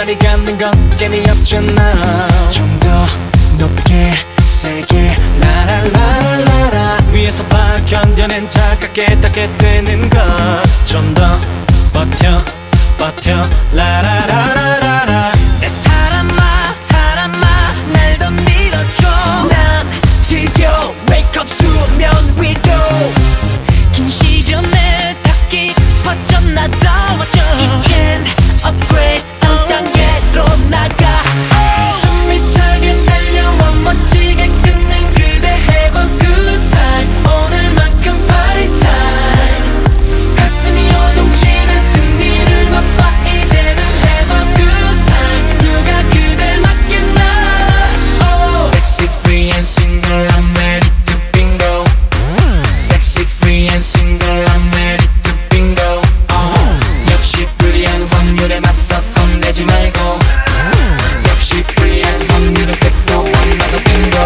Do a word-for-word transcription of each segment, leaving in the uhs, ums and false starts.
빨리 갖는 건 재미없잖아. 좀 더 높게 세게 라라라라라 위에서 봐 견뎌낸 차갑게 닿게 되는 것. 좀 더 버텨 버텨 라라라라라라. 내 사람아 사람아 날 더 밀어줘. 난 드디어 wake up 수면 위로 긴 시련을 다 깊어져 나더워져. 이젠 upgrade 한 단계로 나가. 숨이 차게 달려와 멋지게 끝낸 그대 have a good time. 오늘만큼 party time. 가슴이 요동치는 승리를 맛봐. 이제는 have a good time. 누가 그댈 맡겠나. oh. Sexy free and single I'm ready to bingo. Sexy free and single I'm ready to bingo. uh. 역시 불리한 확률에 맞서 겁내지 말고. 역시 불리한 확률은 백도 원나도 빙고.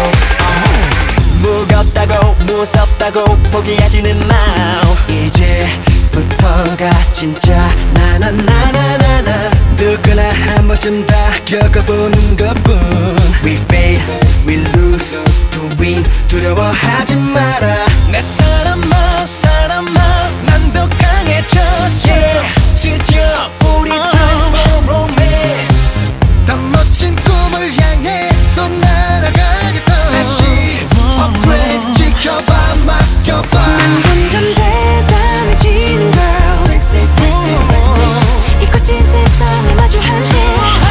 무겁다고 무섭다고 포기하지는 마. 이제부터가 진짜 나나나나나나. 누구나 한 번쯤 다 겪어보는 것뿐. We fail, we lose, to win. 두려워하지 마라. 내 사람아 사람아 난 더 강해졌어. 드디어 우리 time for romance. 더 멋진 꿈을 향해 또 날아가겠어. 다시 upgrade 지켜봐 맡겨봐. 난 점점 대단해지는 girl. Sexy sexy sexy. 이 거친 세상을 마주한 채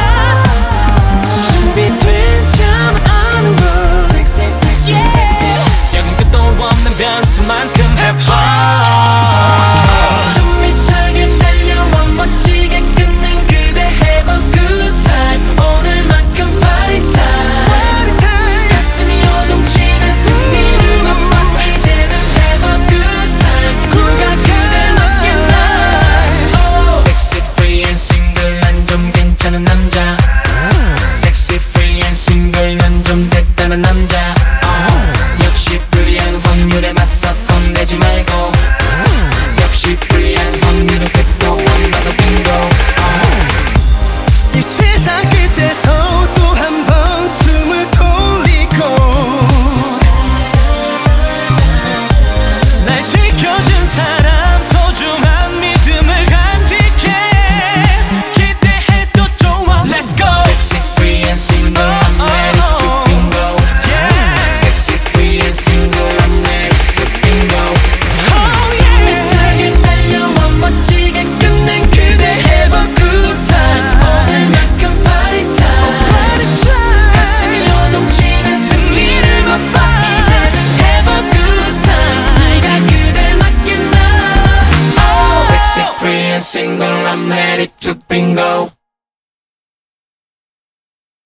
준비된 참 아는 걸. Sexy sexy sexy. 여긴 끝도 없는 변수만큼 have fun. 숨이 차게 달려와 멋지게 끝낸 그대 have a good time. 오늘만큼 party time. 가슴이 요동치는 승리를 맛봐. 이제는 have a good time. 누가 그댈 맡겠나. oh. Sexy free and single 난 좀 괜찮은 남자.